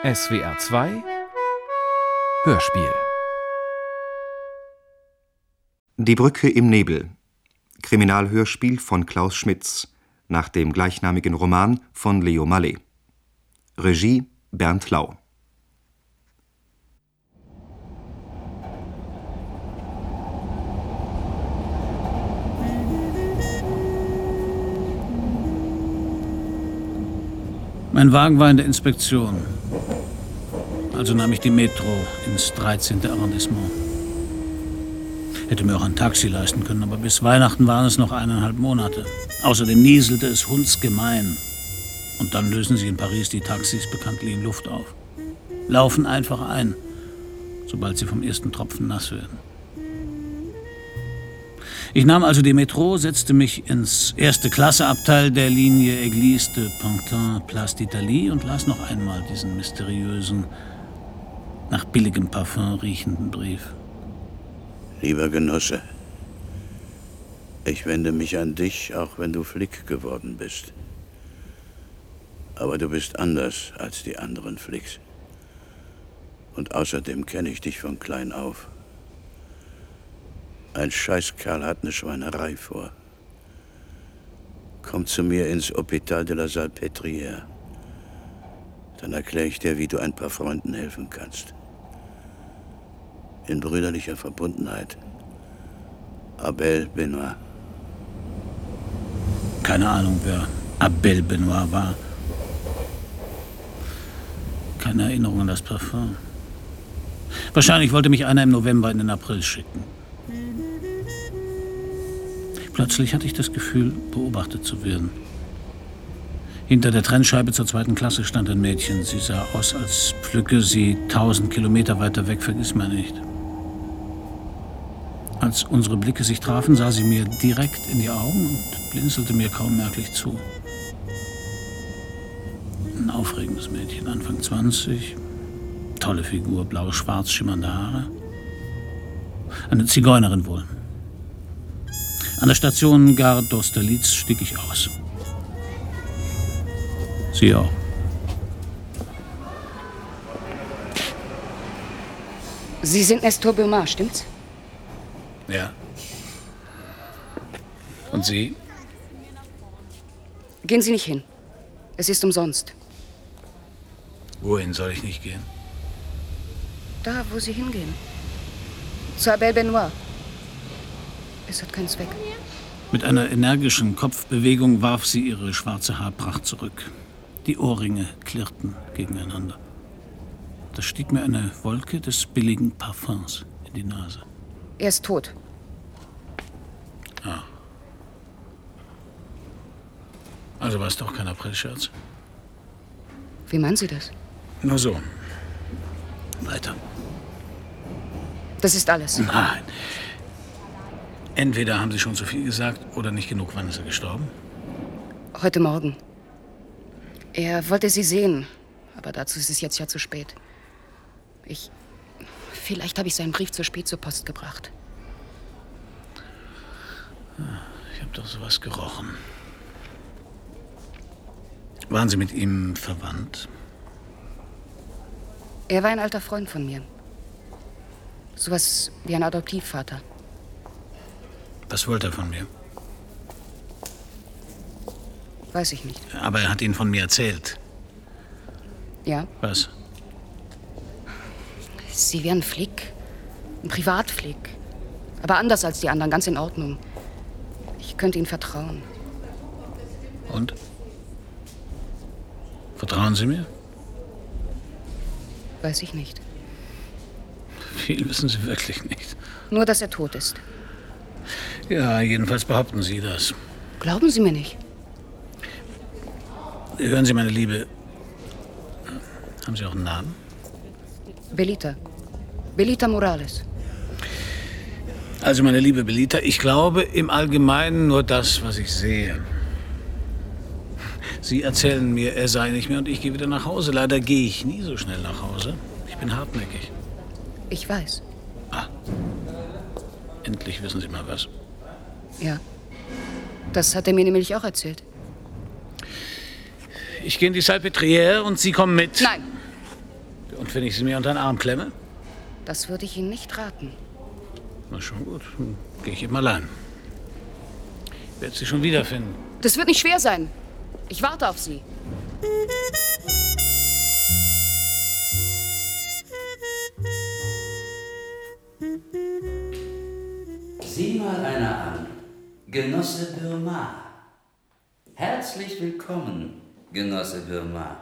SWR 2 Hörspiel. Die Brücke im Nebel. Kriminalhörspiel von Klaus Schmitz nach dem gleichnamigen Roman von Leo Malet. Regie Bernd Lau. Mein Wagen war in der Inspektion. Also nahm ich die Metro ins 13. Arrondissement. Hätte mir auch ein Taxi leisten können, aber bis Weihnachten waren es noch 1,5 Monate. Außerdem nieselte es hundsgemein. Und dann lösen sie in Paris die Taxis bekanntlich in Luft auf. Laufen einfach ein, sobald sie vom ersten Tropfen nass werden. Ich nahm also die Metro, setzte mich ins Erste-Klasse-Abteil der Linie Église de Pantin, Place d'Italie und las noch einmal diesen mysteriösen, nach billigem Parfum riechenden Brief. Lieber Genosse, ich wende mich an dich, auch wenn du Flick geworden bist. Aber du bist anders als die anderen Flicks. Und außerdem kenne ich dich von klein auf. Ein Scheißkerl hat eine Schweinerei vor. Komm zu mir ins Hôpital de la Salpêtrière. Dann erkläre ich dir, wie du ein paar Freunden helfen kannst. In brüderlicher Verbundenheit. Abel Benoit. Keine Ahnung, wer Abel Benoit war. Keine Erinnerung an das Parfum. Wahrscheinlich wollte mich einer im November in den April schicken. Plötzlich hatte ich das Gefühl, beobachtet zu werden. Hinter der Trennscheibe zur 2. Klasse stand ein Mädchen. Sie sah aus, als pflücke sie 1000 Kilometer weiter weg, Vergissmeinnicht. Als unsere Blicke sich trafen, sah sie mir direkt in die Augen und blinzelte mir kaum merklich zu. Ein aufregendes Mädchen, Anfang 20, tolle Figur, blau-schwarz schimmernde Haare. Eine Zigeunerin wohl. An der Station Gare d'Austerlitz stieg ich aus. Sie auch. Sie sind Nestor Beaumard, stimmt's? Ja. Und Sie? Gehen Sie nicht hin. Es ist umsonst. Wohin soll ich nicht gehen? Da, wo Sie hingehen. Zu Abel Benoit. Es hat keinen Zweck. Mit einer energischen Kopfbewegung warf sie ihre schwarze Haarpracht zurück. Die Ohrringe klirrten gegeneinander. Da stieg mir eine Wolke des billigen Parfums in die Nase. Er ist tot. Ah. Also war es doch kein Aprilscherz. Wie meinen Sie das? Nur so. Weiter. Das ist alles. Nein. Entweder haben Sie schon zu viel gesagt oder nicht genug. Wann ist er gestorben? Heute Morgen. Er wollte Sie sehen, aber dazu ist es jetzt ja zu spät. Vielleicht habe ich seinen Brief zu spät zur Post gebracht. Ich habe doch sowas gerochen. Waren Sie mit ihm verwandt? Er war ein alter Freund von mir. Sowas wie ein Adoptivvater. Was wollte er von mir? Weiß ich nicht. Aber er hat Ihnen von mir erzählt. Ja? Was? Sie wären Flick. Ein Privatflick. Aber anders als die anderen, ganz in Ordnung. Ich könnte Ihnen vertrauen. Und? Vertrauen Sie mir? Weiß ich nicht. Viel wissen Sie wirklich nicht. Nur, dass er tot ist. Ja, jedenfalls behaupten Sie das. Glauben Sie mir nicht? Hören Sie, meine Liebe. Haben Sie auch einen Namen? Belita. Belita Morales. Also, meine liebe Belita, ich glaube im Allgemeinen nur das, was ich sehe. Sie erzählen mir, er sei nicht mehr und ich gehe wieder nach Hause. Leider gehe ich nie so schnell nach Hause. Ich bin hartnäckig. Ich weiß. Ah. Endlich wissen Sie mal was. Ja. Das hat er mir nämlich auch erzählt. Ich gehe in die Salpêtrière und Sie kommen mit. Nein. Und wenn ich sie mir unter den Arm klemme? Das würde ich Ihnen nicht raten. Na schon gut, dann gehe ich eben allein. Ich werde sie schon wiederfinden. Das wird nicht schwer sein. Ich warte auf Sie. Sieh mal einer an. Genosse Birma. Herzlich willkommen, Genosse Birma.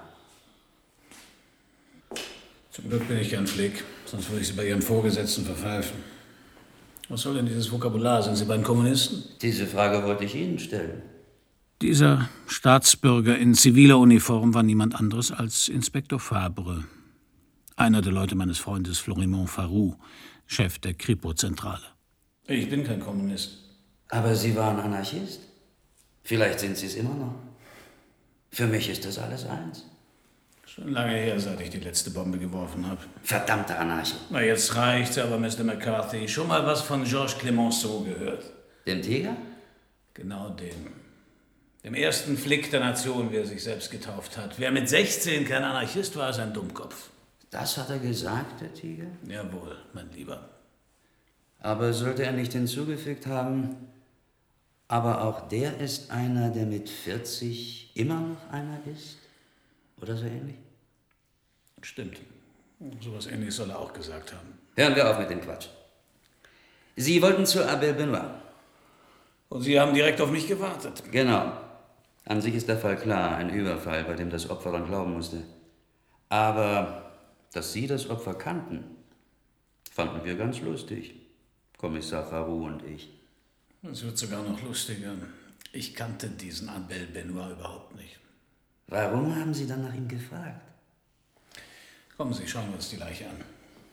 Zum Glück bin ich kein Flick, sonst würde ich Sie bei Ihrem Vorgesetzten verpfeifen. Was soll denn dieses Vokabular? Sind Sie beim Kommunisten? Diese Frage wollte ich Ihnen stellen. Dieser Staatsbürger in ziviler Uniform war niemand anderes als Inspektor Fabre. Einer der Leute meines Freundes Florimond Farou, Chef der Kripo-Zentrale. Ich bin kein Kommunist. Aber Sie waren Anarchist. Vielleicht sind Sie es immer noch. Für mich ist das alles eins. Schon lange her, seit ich die letzte Bombe geworfen habe. Verdammte Anarchie. Na, jetzt reicht's aber, Mr. McCarthy. Schon mal was von Georges Clemenceau gehört? Dem Tiger? Genau dem. Dem ersten Flick der Nation, wie er sich selbst getauft hat. Wer mit 16 kein Anarchist war, ist ein Dummkopf. Das hat er gesagt, der Tiger? Jawohl, mein Lieber. Aber sollte er nicht hinzugefügt haben, aber auch der ist einer, der mit 40 immer noch einer ist? Oder so ähnlich? Stimmt. So was Ähnliches soll er auch gesagt haben. Hören wir auf mit dem Quatsch. Sie wollten zu Abel Benoit. Und Sie haben direkt auf mich gewartet. Genau. An sich ist der Fall klar, ein Überfall, bei dem das Opfer dann glauben musste. Aber dass Sie das Opfer kannten, fanden wir ganz lustig. Kommissar Farou und ich. Es wird sogar noch lustiger. Ich kannte diesen Abel Benoit überhaupt nicht. Warum haben Sie dann nach ihm gefragt? Kommen Sie, schauen wir uns die Leiche an.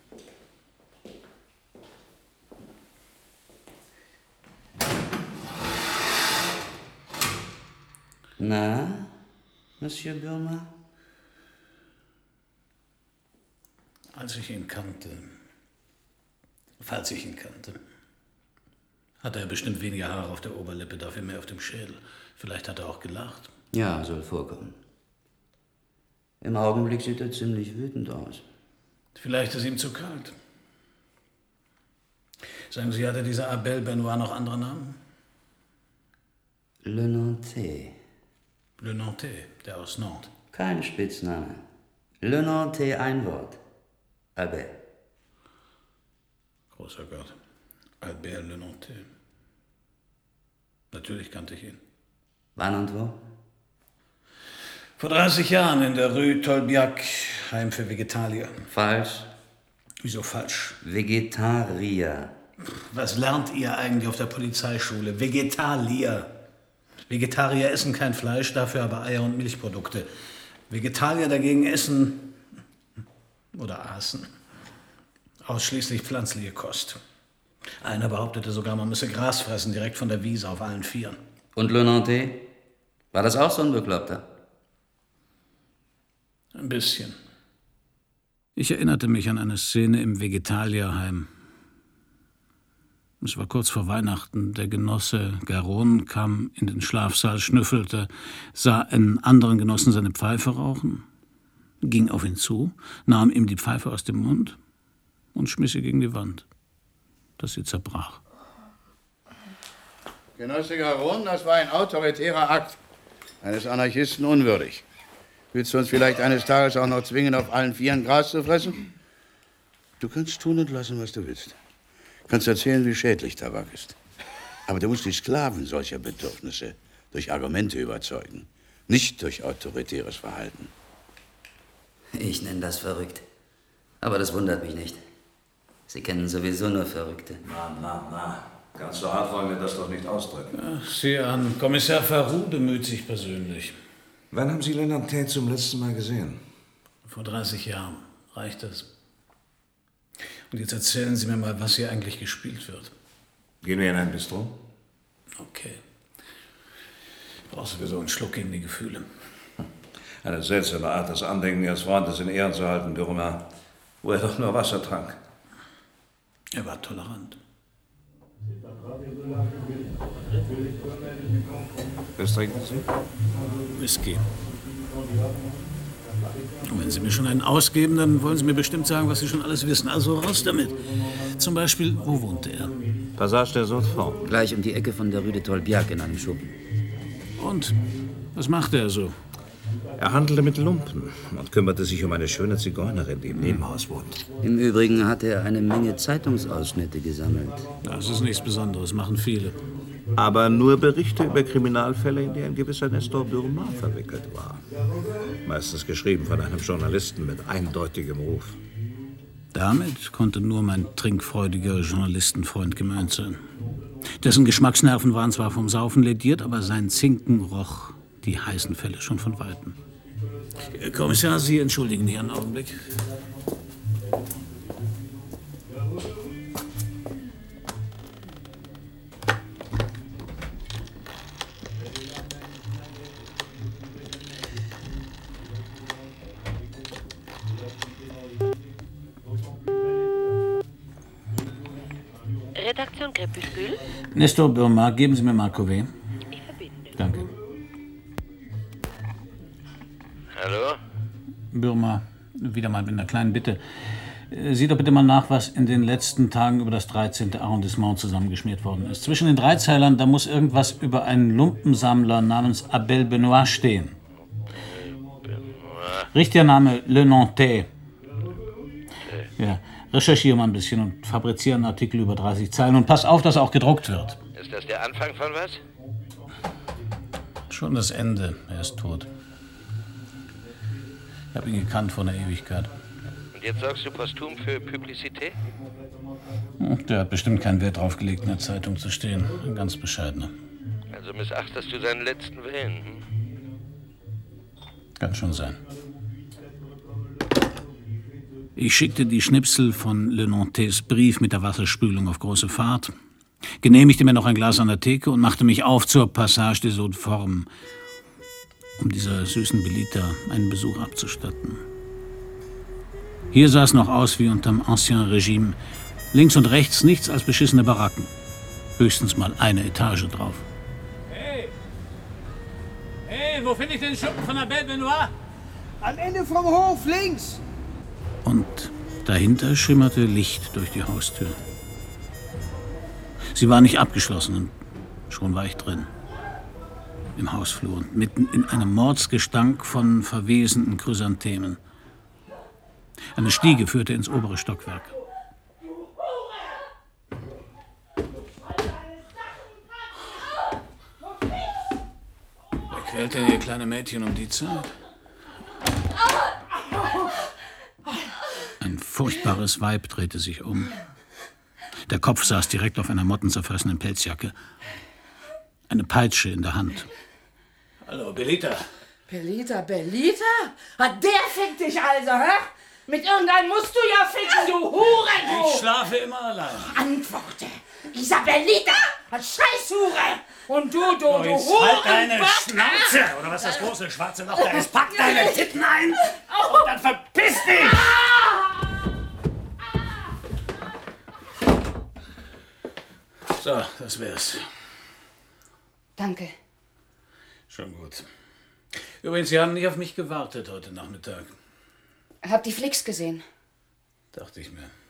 Na, Monsieur Birma? Als ich ihn kannte, falls ich ihn kannte, hatte er bestimmt weniger Haare auf der Oberlippe, dafür mehr auf dem Schädel. Vielleicht hat er auch gelacht. Ja, soll vorkommen. Im Augenblick sieht er ziemlich wütend aus. Vielleicht ist ihm zu kalt. Sagen Sie, hatte dieser Abel Benoit noch andere Namen? Le Nantais. Le Nantais, der aus Nantes. Kein Spitzname. Le Nantais, ein Wort. Abel. Großer Gott. Albert Le Nantais. Natürlich kannte ich ihn. Wann und wo? Vor 30 Jahren in der Rue Tolbiac, Heim für Vegetarier. Falsch. Wieso falsch? Vegetarier. Was lernt ihr eigentlich auf der Polizeischule? Vegetarier. Vegetarier essen kein Fleisch, dafür aber Eier und Milchprodukte. Vegetarier dagegen essen oder aßen ausschließlich pflanzliche Kost. Einer behauptete sogar, man müsse Gras fressen, direkt von der Wiese auf allen Vieren. Und Le Nantais? War das auch so ein Bekloppter? Ein bisschen. Ich erinnerte mich an eine Szene im Vegetalierheim. Es war kurz vor Weihnachten. Der Genosse Garon kam in den Schlafsaal, schnüffelte, sah einen anderen Genossen seine Pfeife rauchen, ging auf ihn zu, nahm ihm die Pfeife aus dem Mund und schmiss sie gegen die Wand, dass sie zerbrach. Genosse Garon, das war ein autoritärer Akt. Eines Anarchisten unwürdig. Willst du uns vielleicht eines Tages auch noch zwingen, auf allen Vieren Gras zu fressen? Du kannst tun und lassen, was du willst. Du kannst erzählen, wie schädlich Tabak ist. Aber du musst die Sklaven solcher Bedürfnisse durch Argumente überzeugen, nicht durch autoritäres Verhalten. Ich nenne das verrückt. Aber das wundert mich nicht. Sie kennen sowieso nur Verrückte. Na. Ganz so hart wollen wir das doch nicht ausdrücken. Ach, sieh an, Kommissar Farou bemüht sich persönlich. Wann haben Sie Le Nantais zum letzten Mal gesehen? Vor 30 Jahren. Reicht das? Und jetzt erzählen Sie mir mal, was hier eigentlich gespielt wird. Gehen wir in ein Bistro? Okay. Ich brauche sowieso einen Schluck gegen die Gefühle. Eine seltsame Art, das Andenken Ihres Freundes in Ehren zu halten, Birma, wo er doch nur Wasser trank. Er war tolerant. Was trinken Sie? Whisky. Und wenn Sie mir schon einen ausgeben, dann wollen Sie mir bestimmt sagen, was Sie schon alles wissen. Also raus damit. Zum Beispiel, wo wohnte er? Passage der Haute-Forme. Gleich um die Ecke von der Rue de Tolbiac in einem Schuppen. Und? Was machte er so? Er handelte mit Lumpen und kümmerte sich um eine schöne Zigeunerin, die im Nebenhaus wohnt. Im Übrigen hat er eine Menge Zeitungsausschnitte gesammelt. Das ist nichts Besonderes, machen viele. Aber nur Berichte über Kriminalfälle, in die ein gewisser Nestor Burma verwickelt war. Meistens geschrieben von einem Journalisten mit eindeutigem Ruf. Damit konnte nur mein trinkfreudiger Journalistenfreund gemeint sein. Dessen Geschmacksnerven waren zwar vom Saufen lediert, aber sein Zinken roch die heißen Fälle schon von Weitem. Kommissar, Sie entschuldigen mich einen Augenblick. Redaktion Crépuscule. Nestor Burma, geben Sie mir mal Cuvée. Ich verbinde. Danke. Hallo? Burma, wieder mal mit einer kleinen Bitte. Sieh doch bitte mal nach, was in den letzten Tagen über das 13. Arrondissement zusammengeschmiert worden ist. Zwischen den Dreizählern, da muss irgendwas über einen Lumpensammler namens Abel Benoit stehen. Richtiger Name, Le Nantais. Ja, recherchiere mal ein bisschen und fabriziere einen Artikel über 30 Zeilen und pass auf, dass er auch gedruckt wird. Ist das der Anfang von was? Schon das Ende. Er ist tot. Ich habe ihn gekannt vor einer Ewigkeit. Und jetzt sorgst du posthum für Publicität? Der hat bestimmt keinen Wert drauf gelegt, in der Zeitung zu stehen. Ein ganz bescheidener. Also missachtest du seinen letzten Willen, hm? Kann schon sein. Ich schickte die Schnipsel von Le Nantais Brief mit der Wasserspülung auf große Fahrt, genehmigte mir noch ein Glas an der Theke und machte mich auf zur Passage des Haute-Forme, um dieser süßen Belita einen Besuch abzustatten. Hier sah es noch aus wie unterm Ancien Regime. Links und rechts nichts als beschissene Baracken. Höchstens mal eine Etage drauf. Hey, wo finde ich den Schuppen von Abel Benoit? Am Ende vom Hof, links! Und dahinter schimmerte Licht durch die Haustür. Sie war nicht abgeschlossen und schon war ich drin. Im Hausflur und mitten in einem Mordsgestank von verwesenden Chrysanthemen. Eine Stiege führte ins obere Stockwerk. Wer quält denn hier kleine Mädchen um die Zeit? Ein furchtbares Weib drehte sich um. Der Kopf saß direkt auf einer mottenzerfressenen Pelzjacke. Eine Peitsche in der Hand. Hallo, Belita. Belita? Der fickt dich also, hä? Mit irgendeinem musst du ja ficken, du Hurenhof! Ich schlafe immer allein. Antworte! Isabellita! Scheißhure! Und du Halt Hurenbock! deine Schnauze! Oder was das große schwarze Loch da ist? Pack deine Titten ein und dann verpiss dich! So, das wär's. Danke. Schon gut. Übrigens, Sie haben nicht auf mich gewartet heute Nachmittag. Hab die Flicks gesehen. Dachte ich mir.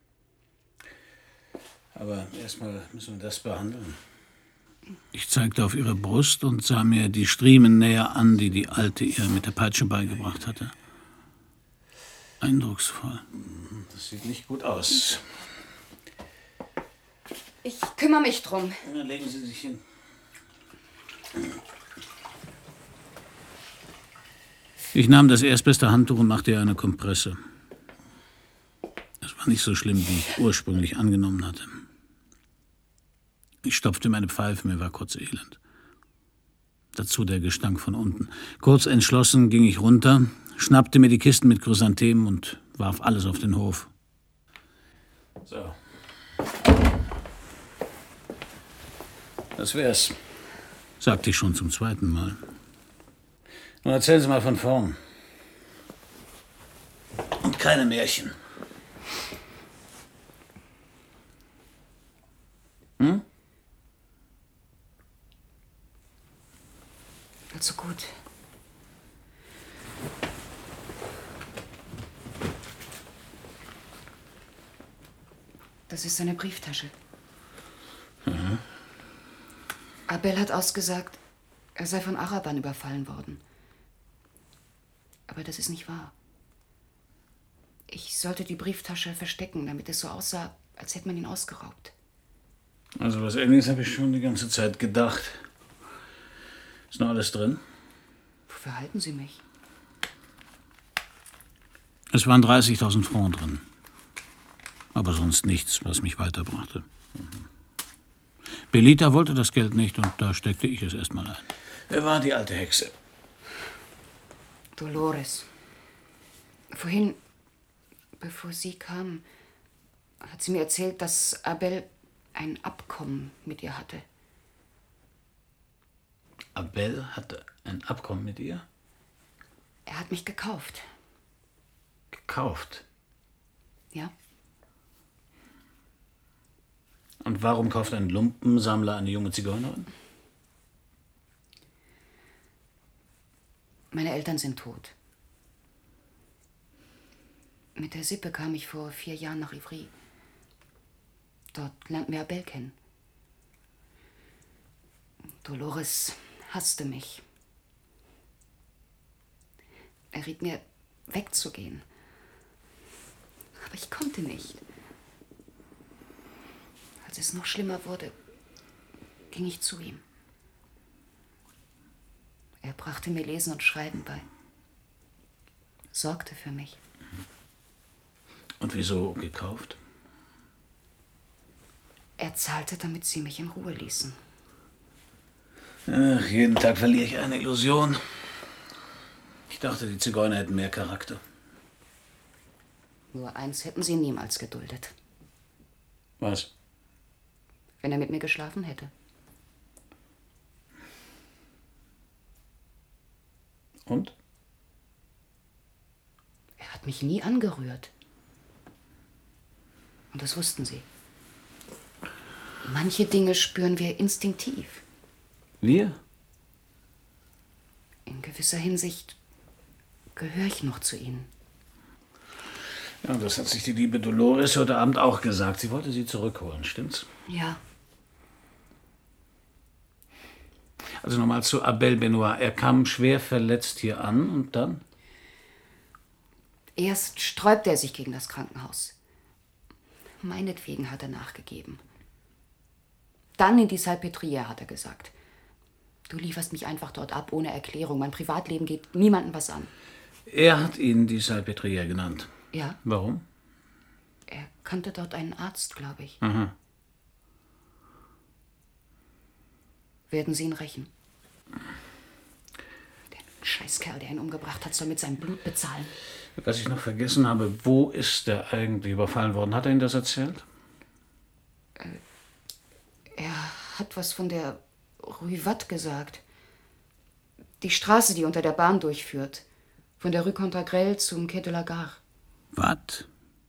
Aber erstmal müssen wir das behandeln. Ich zeigte auf ihre Brust und sah mir die Striemen näher an, die die Alte ihr mit der Peitsche beigebracht hatte. Eindrucksvoll. Das sieht nicht gut aus. Ich kümmere mich drum. Dann legen Sie sich hin. Ich nahm das erstbeste Handtuch und machte ihr eine Kompresse. Es war nicht so schlimm, wie ich ursprünglich angenommen hatte. Ich stopfte meine Pfeife, mir war kurz elend. Dazu der Gestank von unten. Kurz entschlossen ging ich runter, schnappte mir die Kisten mit Chrysanthemen und warf alles auf den Hof. So. Das wär's, sagte ich schon zum zweiten Mal. Nun erzählen Sie mal von vorn. Und keine Märchen. Hm? Also gut. Das ist seine Brieftasche. Mhm. Abel hat ausgesagt, er sei von Arabern überfallen worden. Aber das ist nicht wahr. Ich sollte die Brieftasche verstecken, damit es so aussah, als hätte man ihn ausgeraubt. Also was Ähnliches habe ich schon die ganze Zeit gedacht. Ist noch alles drin? Wofür halten Sie mich? Es waren 30.000 Francs drin. Aber sonst nichts, was mich weiterbrachte. Belita wollte das Geld nicht und da steckte ich es erstmal ein. Wer war die alte Hexe? Dolores. Vorhin, bevor Sie kam, hat sie mir erzählt, dass Abel ein Abkommen mit ihr hatte. Abel hatte ein Abkommen mit ihr? Er hat mich gekauft. Gekauft? Ja. Und warum kauft ein Lumpensammler eine junge Zigeunerin? Meine Eltern sind tot. Mit der Sippe kam ich vor 4 Jahren nach Ivry. Dort lernten wir Abel kennen. Dolores hasste mich. Er riet mir, wegzugehen. Aber ich konnte nicht. Als es noch schlimmer wurde, ging ich zu ihm. Er brachte mir Lesen und Schreiben bei. Sorgte für mich. Und wieso gekauft? Er zahlte, damit sie mich in Ruhe ließen. Ach, jeden Tag verliere ich eine Illusion. Ich dachte, die Zigeuner hätten mehr Charakter. Nur eins hätten sie niemals geduldet. Was? Wenn er mit mir geschlafen hätte. Und? Er hat mich nie angerührt. Und das wussten sie. Manche Dinge spüren wir instinktiv. Wir? In gewisser Hinsicht gehöre ich noch zu ihnen. Ja, das hat sich die liebe Dolores heute Abend auch gesagt. Sie wollte sie zurückholen, stimmt's? Ja. Also nochmal zu Abel Benoit. Er kam schwer verletzt hier an und dann? Erst sträubte er sich gegen das Krankenhaus. Meinetwegen hat er nachgegeben. Dann in die Salpêtrière, hat er gesagt. Du lieferst mich einfach dort ab, ohne Erklärung. Mein Privatleben geht niemandem was an. Er hat ihn die Salpêtrière genannt. Ja. Warum? Er kannte dort einen Arzt, glaube ich. Aha. Werden Sie ihn rächen? Der Scheißkerl, der ihn umgebracht hat, soll mit seinem Blut bezahlen. Was ich noch vergessen habe, wo ist er eigentlich überfallen worden? Hat er Ihnen das erzählt? Er hat was von der Rue Watt gesagt. Die Straße, die unter der Bahn durchführt. Von der Rue Cantagrel zum Quai de la Gare. Watt?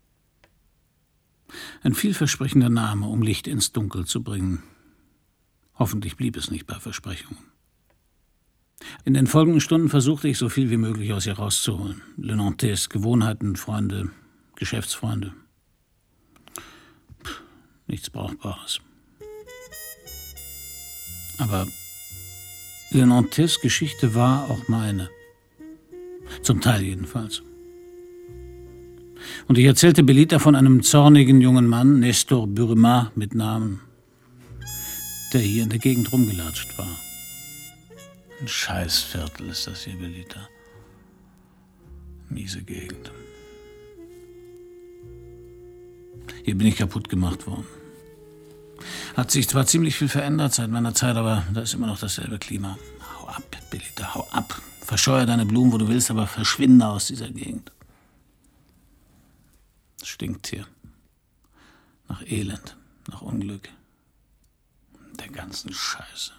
Ein vielversprechender Name, um Licht ins Dunkel zu bringen. Hoffentlich blieb es nicht bei Versprechungen. In den folgenden Stunden versuchte ich, so viel wie möglich aus ihr rauszuholen. Le Nantais, Gewohnheiten, Freunde, Geschäftsfreunde. Nichts Brauchbares. Aber Le Nantais' Geschichte war auch meine. Zum Teil jedenfalls. Und ich erzählte Belita von einem zornigen jungen Mann, Nestor Burma mit Namen, der hier in der Gegend rumgelatscht war. Ein Scheißviertel ist das hier, Belita. Miese Gegend. Hier bin ich kaputt gemacht worden. Hat sich zwar ziemlich viel verändert seit meiner Zeit, aber da ist immer noch dasselbe Klima. Hau ab, Belita, hau ab. Verscheuer deine Blumen, wo du willst, aber verschwinde aus dieser Gegend. Es stinkt hier. Nach Elend, nach Unglück. Der ganzen Scheiße.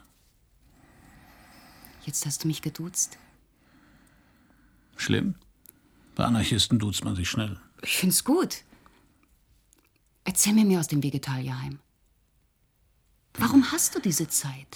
Jetzt hast du mich geduzt. Schlimm? Bei Anarchisten duzt man sich schnell. Ich find's gut. Erzähl mir mehr aus dem Vegetalierheim. Warum hast du diese Zeit?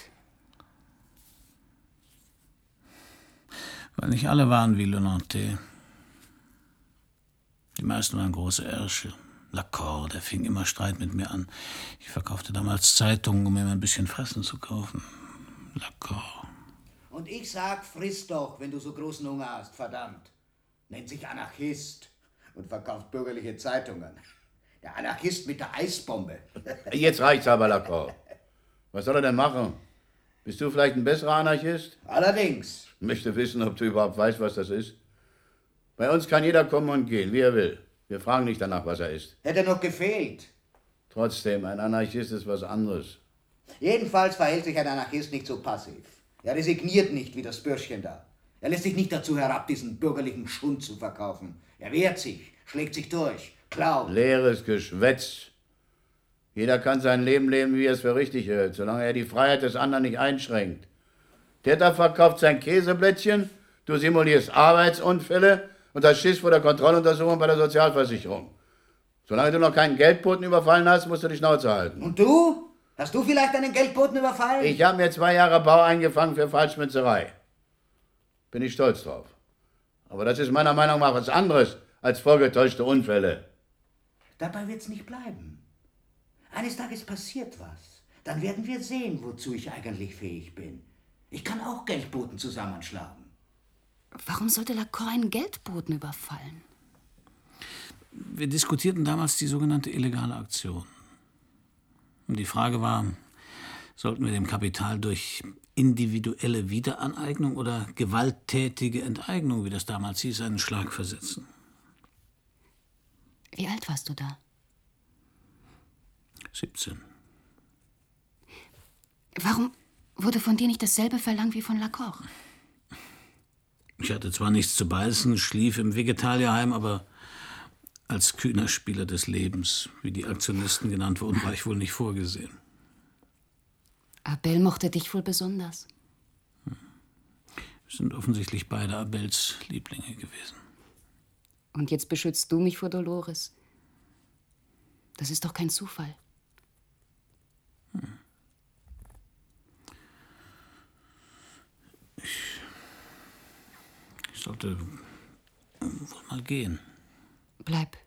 Weil nicht alle waren wie Le Nantais. Die meisten waren große Ärsche, Lacour, der fing immer Streit mit mir an. Ich verkaufte damals Zeitungen, um mir ein bisschen Fressen zu kaufen. Lacour. Und ich sag, friss doch, wenn du so großen Hunger hast, verdammt. Nennt sich Anarchist und verkauft bürgerliche Zeitungen. Der Anarchist mit der Eisbombe. Jetzt reicht's aber, Lacour. Was soll er denn machen? Bist du vielleicht ein besserer Anarchist? Allerdings. Ich möchte wissen, ob du überhaupt weißt, was das ist. Bei uns kann jeder kommen und gehen, wie er will. Wir fragen nicht danach, was er ist. Hätte noch gefehlt. Trotzdem, ein Anarchist ist was anderes. Jedenfalls verhält sich ein Anarchist nicht so passiv. Er resigniert nicht wie das Bürschchen da. Er lässt sich nicht dazu herab, diesen bürgerlichen Schund zu verkaufen. Er wehrt sich, schlägt sich durch, klaut. Leeres Geschwätz. Jeder kann sein Leben leben, wie er es für richtig hält, solange er die Freiheit des anderen nicht einschränkt. Der da verkauft sein Käseblättchen, du simulierst Arbeitsunfälle und hast Schiss vor der Kontrolluntersuchung bei der Sozialversicherung. Solange du noch keinen Geldboten überfallen hast, musst du die Schnauze halten. Und du? Hast du vielleicht einen Geldboten überfallen? Ich habe mir 2 Jahre Bau eingefangen für Falschmünzerei. Bin ich stolz drauf. Aber das ist meiner Meinung nach was anderes als vorgetäuschte Unfälle. Dabei wird's nicht bleiben. Eines Tages passiert was. Dann werden wir sehen, wozu ich eigentlich fähig bin. Ich kann auch Geldboten zusammenschlagen. Warum sollte Lacour einen Geldboten überfallen? Wir diskutierten damals die sogenannte illegale Aktion. Und die Frage war, sollten wir dem Kapital durch individuelle Wiederaneignung oder gewalttätige Enteignung, wie das damals hieß, einen Schlag versetzen? Wie alt warst du da? 17. Warum wurde von dir nicht dasselbe verlangt wie von Lacour? Ich hatte zwar nichts zu beißen, schlief im Vegetalierheim, aber als kühner Spieler des Lebens, wie die Aktionisten genannt wurden, war ich wohl nicht vorgesehen. Abel mochte dich wohl besonders. Wir sind offensichtlich beide Abels Lieblinge gewesen. Und jetzt beschützt du mich vor Dolores. Das ist doch kein Zufall. Ich sollte wohl mal gehen. Bleib.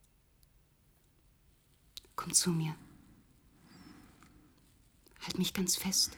Komm zu mir. Halt mich ganz fest.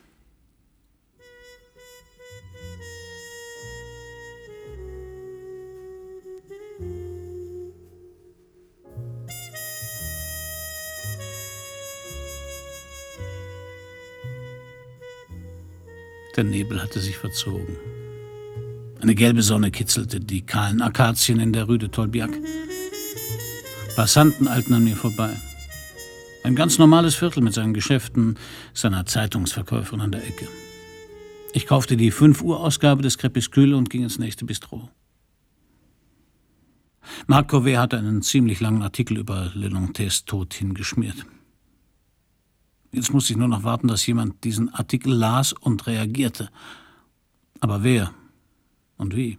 Der Nebel hatte sich verzogen. Eine gelbe Sonne kitzelte die kahlen Akazien in der Rue de Tolbiac. Passanten eilten an mir vorbei. Ein ganz normales Viertel mit seinen Geschäften, seiner Zeitungsverkäuferin an der Ecke. Ich kaufte die 5-Uhr-Ausgabe des Crépuscule und ging ins nächste Bistro. Marc Cauvet hatte einen ziemlich langen Artikel über Lenontés Tod hingeschmiert. Jetzt musste ich nur noch warten, dass jemand diesen Artikel las und reagierte. Aber wer und wie?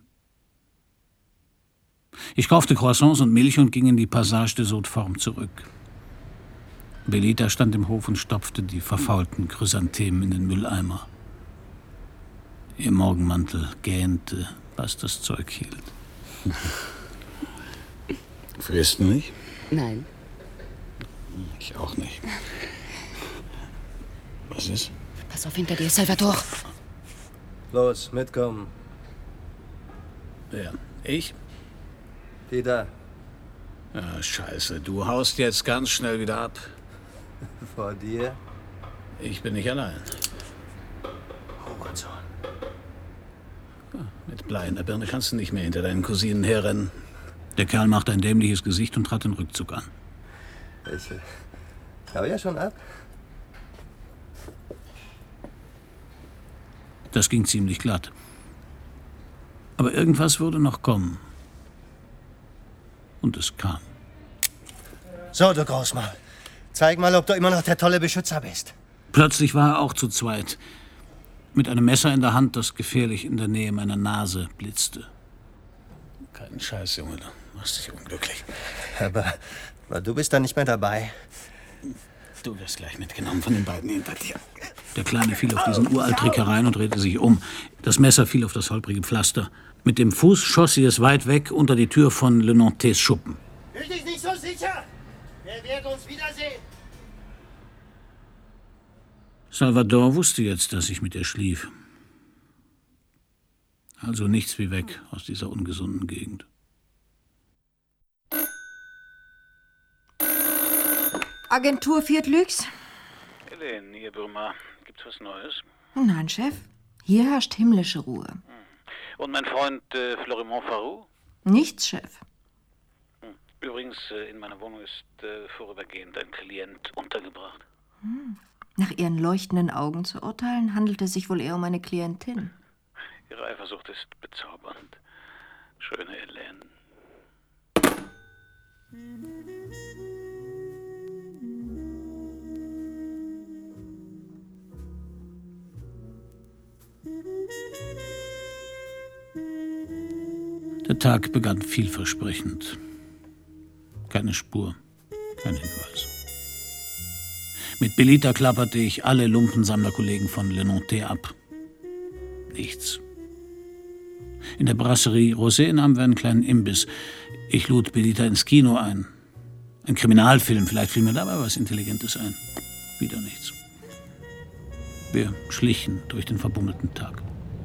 Ich kaufte Croissants und Milch und ging in die Passage de Haute-Forme zurück. Bellita stand im Hof und stopfte die verfaulten Chrysanthemen in den Mülleimer. Ihr Morgenmantel gähnte, was das Zeug hielt. Frierst du nicht? Nein. Ich auch nicht. Was ist? Pass auf hinter dir, Salvador. Los, mitkommen. Wer? Ich? Peter. Ja, scheiße, du haust jetzt ganz schnell wieder ab. Vor dir? Ich bin nicht allein. Hurensohn. Mit Blei in der Birne kannst du nicht mehr hinter deinen Cousinen herrennen. Der Kerl machte ein dämliches Gesicht und trat den Rückzug an. Ich hau ja schon ab. Das ging ziemlich glatt. Aber irgendwas würde noch kommen. Und es kam. So, du Großmaul. Zeig mal, ob du immer noch der tolle Beschützer bist. Plötzlich war er auch zu zweit. Mit einem Messer in der Hand, das gefährlich in der Nähe meiner Nase blitzte. Kein Scheiß, Junge, du machst dich unglücklich. Aber du bist dann nicht mehr dabei. Du wirst gleich mitgenommen von den beiden hinter dir. Der Kleine fiel auf diesen Uraltrick herein und drehte sich um. Das Messer fiel auf das holprige Pflaster. Mit dem Fuß schoss sie es weit weg unter die Tür von Lenontés Schuppen. Fühl dich nicht so sicher. Wir Er wird uns wiedersehen. Salvador wusste jetzt, dass ich mit ihr schlief. Also nichts wie weg aus dieser ungesunden Gegend. Agentur Fiat Lux? Helene, hier Burma. Gibt's was Neues? Nein, Chef. Hier herrscht himmlische Ruhe. Und mein Freund Florimond Farou? Nichts, Chef. Übrigens, in meiner Wohnung ist vorübergehend ein Klient untergebracht. Nach Ihren leuchtenden Augen zu urteilen, handelt es sich wohl eher um eine Klientin. Ihre Eifersucht ist bezaubernd. Schöne Helene. Der Tag begann vielversprechend. Keine Spur, kein Hinweis. Mit Belita klapperte ich alle Lumpensammlerkollegen von Le Nantais ab. Nichts. In der Brasserie Rosé nahmen wir einen kleinen Imbiss. Ich lud Belita ins Kino ein. Ein Kriminalfilm, vielleicht fiel mir dabei was Intelligentes ein. Wieder nichts. Wir schlichen durch den verbummelten Tag.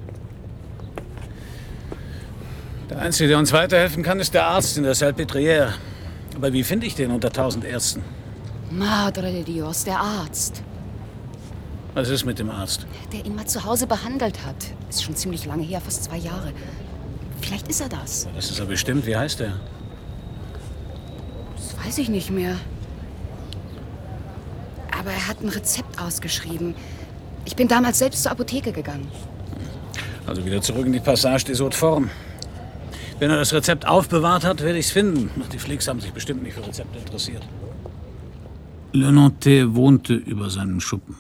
Der Einzige, der uns weiterhelfen kann, ist der Arzt in der Salpêtrière. Aber wie finde ich den unter 1000 Ärzten? Madre de Dios, der Arzt. Was ist mit dem Arzt? Der ihn mal zu Hause behandelt hat. Ist schon ziemlich lange her, fast 2 Jahre. Vielleicht ist er das. Das ist er bestimmt. Wie heißt er? Das weiß ich nicht mehr. Aber er hat ein Rezept ausgeschrieben. Ich bin damals selbst zur Apotheke gegangen. Also wieder zurück in die Passage des Hautes-Formes. Wenn er das Rezept aufbewahrt hat, werde ich es finden. Die Flicks haben sich bestimmt nicht für Rezepte interessiert. Le Nantais wohnte über seinem Schuppen.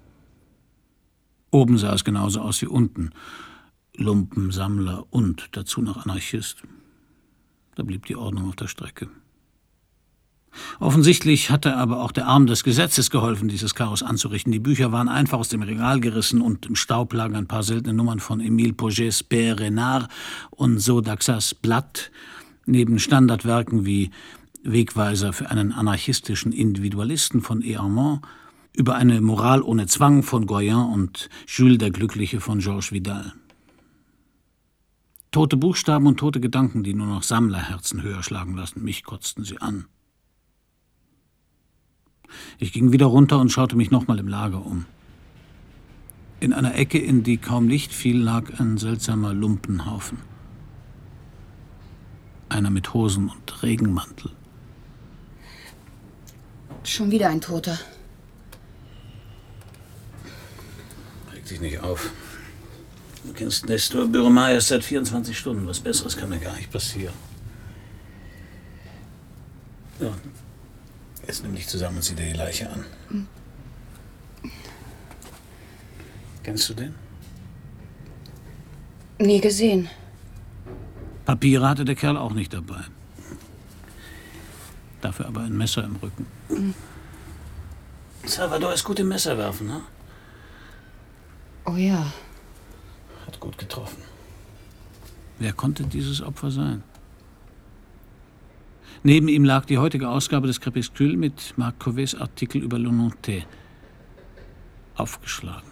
Oben sah es genauso aus wie unten. Lumpensammler und dazu noch Anarchist. Da blieb die Ordnung auf der Strecke. Offensichtlich hatte aber auch der Arm des Gesetzes geholfen, dieses Chaos anzurichten. Die Bücher waren einfach aus dem Regal gerissen und im Staub lagen ein paar seltene Nummern von Émile Paugets Père Renard und Sodaxas Blatt, neben Standardwerken wie Wegweiser für einen anarchistischen Individualisten von Eamont, über eine Moral ohne Zwang von Goyen und Jules der Glückliche von Georges Vidal. Tote Buchstaben und tote Gedanken, die nur noch Sammlerherzen höher schlagen lassen. Mich kotzten sie an. Ich ging wieder runter und schaute mich nochmal im Lager um. In einer Ecke, in die kaum Licht fiel, lag ein seltsamer Lumpenhaufen. Einer mit Hosen und Regenmantel. Schon wieder ein Toter. Reg dich nicht auf. Du kennst Nestor Burma erst seit 24 Stunden. Was Besseres kann mir gar nicht passieren. Ja. Jetzt nimm dich zusammen und zieh dir die Leiche an. Kennst du den? Nie gesehen. Papiere hatte der Kerl auch nicht dabei. Dafür aber ein Messer im Rücken. Salvador ist gut im Messerwerfen, ne? Oh ja. Hat gut getroffen. Wer konnte dieses Opfer sein? Neben ihm lag die heutige Ausgabe des Crépuscule mit Marc Covets Artikel über Le Nantais. Aufgeschlagen.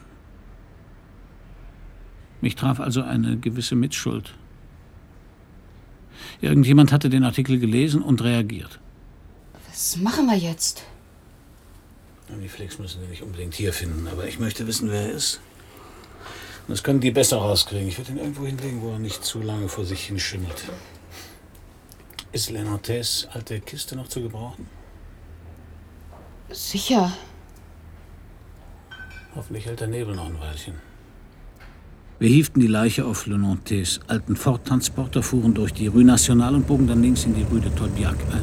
Mich traf also eine gewisse Mitschuld. Irgendjemand hatte den Artikel gelesen und reagiert. Was machen wir jetzt? Die Flicks müssen wir nicht unbedingt hier finden, aber ich möchte wissen, wer er ist. Und das können die besser rauskriegen. Ich werde ihn irgendwo hinlegen, wo er nicht zu lange vor sich hinschimmelt. Ist Le Nantais alte Kiste noch zu gebrauchen? Sicher. Hoffentlich hält der Nebel noch ein Weilchen. Wir hieften die Leiche auf Le Nantais alten Ford-Transporter, fuhren durch die Rue Nationale und bogen dann links in die Rue de Tolbiac ein.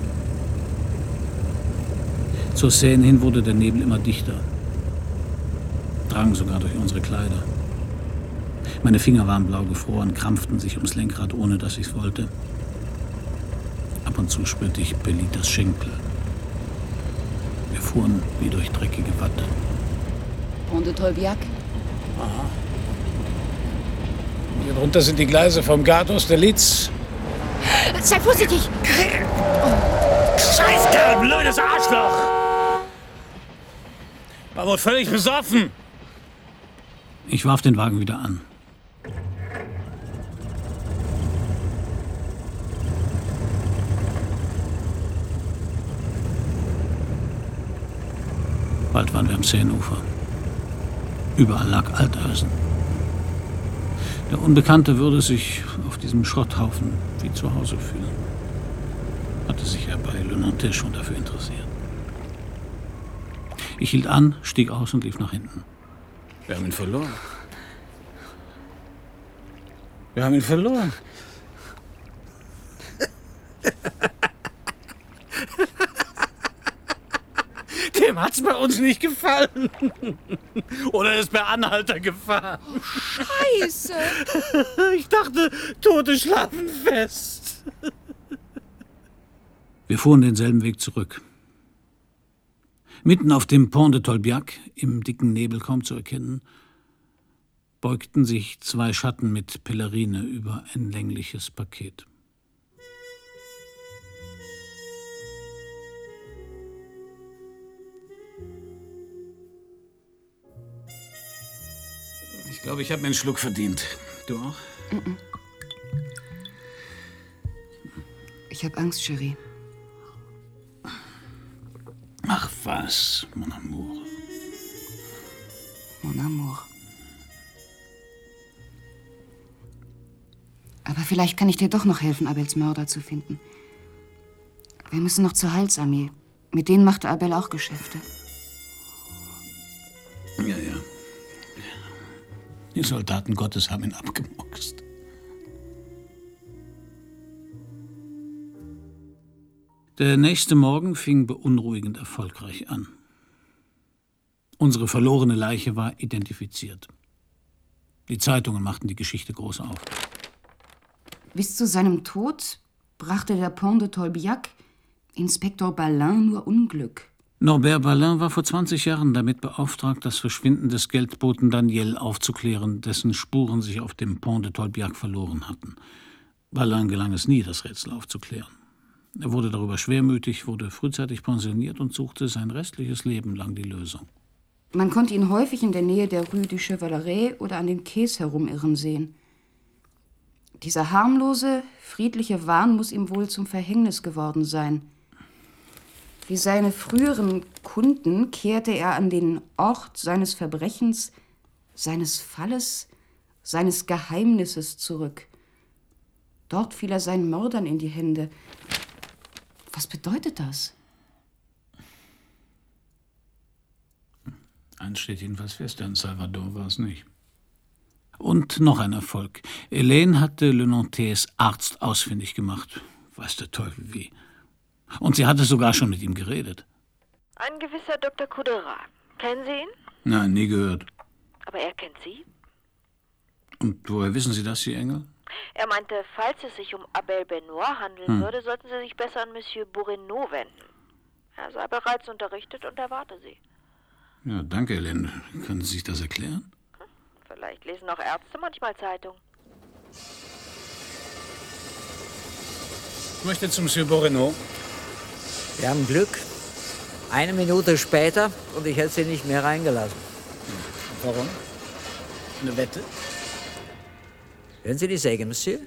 Zur Seine hin wurde der Nebel immer dichter. Drang sogar durch unsere Kleider. Meine Finger waren blau gefroren, krampften sich ums Lenkrad, ohne dass ich's wollte. Ab und zu spürte ich Belitas Schenkel. Wir fuhren wie durch dreckige Watte. Pont de Tolbiac? Aha. Hier drunter sind die Gleise vom Gare d'Austerlitz. Sei vorsichtig! Oh. Scheißkerl, blödes Arschloch! War wohl völlig besoffen. Ich warf den Wagen wieder an. Bald waren wir am Seenufer. Überall lag Alteisen. Der Unbekannte würde sich auf diesem Schrotthaufen wie zu Hause fühlen. Hatte sich ja bei Le Nantais schon dafür interessiert. Ich hielt an, stieg aus und lief nach hinten. Wir haben ihn verloren. Wir haben ihn verloren. Dem hat's bei uns nicht gefallen. Oder ist bei Anhalter gefahren. Oh, Scheiße. Ich dachte, Tote schlafen fest. Wir fuhren denselben Weg zurück. Mitten auf dem Pont de Tolbiac, im dicken Nebel kaum zu erkennen, beugten sich zwei Schatten mit Pellerine über ein längliches Paket. Ich glaube, ich habe mir einen Schluck verdient. Du auch? Ich habe Angst, Chérie. Ach was, mon amour. Mon amour. Aber vielleicht kann ich dir doch noch helfen, Abels Mörder zu finden. Wir müssen noch zur Heilsarmee. Mit denen machte Abel auch Geschäfte. Ja. Die Soldaten Gottes haben ihn abgemuckst. Der nächste Morgen fing beunruhigend erfolgreich an. Unsere verlorene Leiche war identifiziert. Die Zeitungen machten die Geschichte groß auf. Bis zu seinem Tod brachte der Pont de Tolbiac Inspektor Balin nur Unglück. Norbert Balin war vor 20 Jahren damit beauftragt, das Verschwinden des Geldboten Daniel aufzuklären, dessen Spuren sich auf dem Pont de Tolbiac verloren hatten. Balin gelang es nie, das Rätsel aufzuklären. Er wurde darüber schwermütig, wurde frühzeitig pensioniert und suchte sein restliches Leben lang die Lösung. Man konnte ihn häufig in der Nähe der Rue du Chevaleret oder an den Quais herumirren sehen. Dieser harmlose, friedliche Wahn muss ihm wohl zum Verhängnis geworden sein. Wie seine früheren Kunden kehrte er an den Ort seines Verbrechens, seines Falles, seines Geheimnisses zurück. Dort fiel er seinen Mördern in die Hände. Was bedeutet das? Eins steht jedenfalls fest, in Salvador war es nicht. Und noch ein Erfolg. Hélène hatte Le Nantais Arzt ausfindig gemacht. Weiß der Teufel wie. Und sie hatte sogar schon mit ihm geredet. Ein gewisser Dr. Couderat. Kennen Sie ihn? Nein, nie gehört. Aber er kennt Sie? Und woher wissen Sie das, Sie Engel? Er meinte, falls es sich um Abel Benoit handeln würde, sollten Sie sich besser an Monsieur Bourrenaud wenden. Er sei bereits unterrichtet und erwarte Sie. Ja, danke, Hélène. Können Sie sich das erklären? Vielleicht lesen auch Ärzte manchmal Zeitung. Ich möchte zu Monsieur Bourrenaud. Wir haben Glück. 1 Minute später und ich hätte Sie nicht mehr reingelassen. Warum? Eine Wette? Hören Sie die Säge, Monsieur?